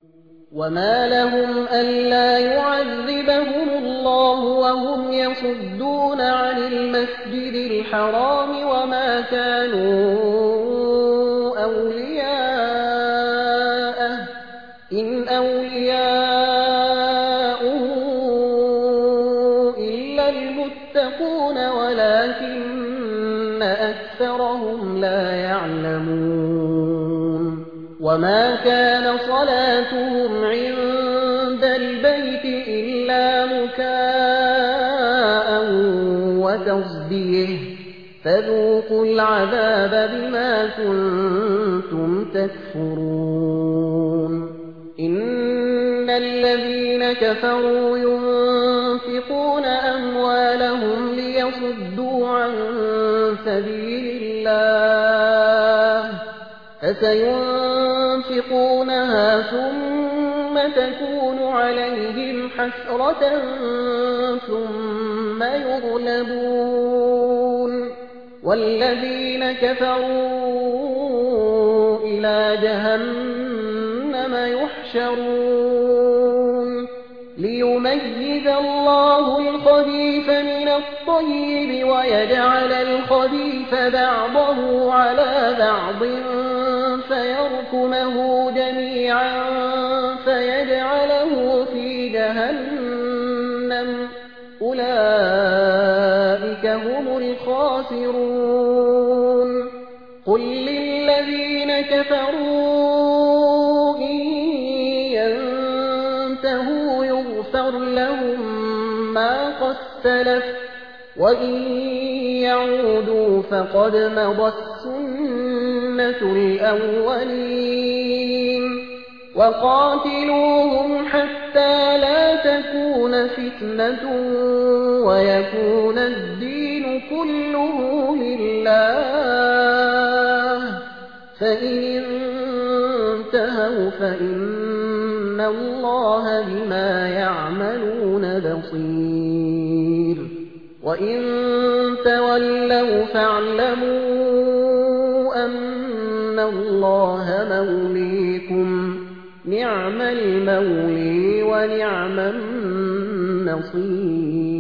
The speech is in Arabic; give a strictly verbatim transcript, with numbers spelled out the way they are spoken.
وما لهم ألا يعذبهم الله وهم يصدون عن المسجد الحرام وما كانوا أولياءه إن أولياؤه إلا المتقون ولكن أكثرهم لا يعلمون وما كان صلاتهم عند البيت إلا مكاء وتصديه فذوقوا العذاب بما كنتم تكفرون إن الذين كفروا ينفقون أموالهم ليصدوا عن سبيل الله فسينفقونها ثم تكون عليهم حسرة ثم يغلبون والذين كفروا إلى جهنم يحشرون ليميز الله الخبيث من الطيب ويجعل الخبيث بعضه على بعض فيركمه جميعا فيجعله في جهنم أولئك هم الخاسرون قل للذين كفروا إن ينتهوا يغفر لهم ما قد سلف وإن يعودوا فقد مضت سنة الأولين وقاتلوهم حتى لا تكون فتنة ويكون الدين كله لله فإن انتهوا فإن الله بما يعملون بصير وإن تولوا فاعلموا أن الله موليكم نعم المولي ونعم النصير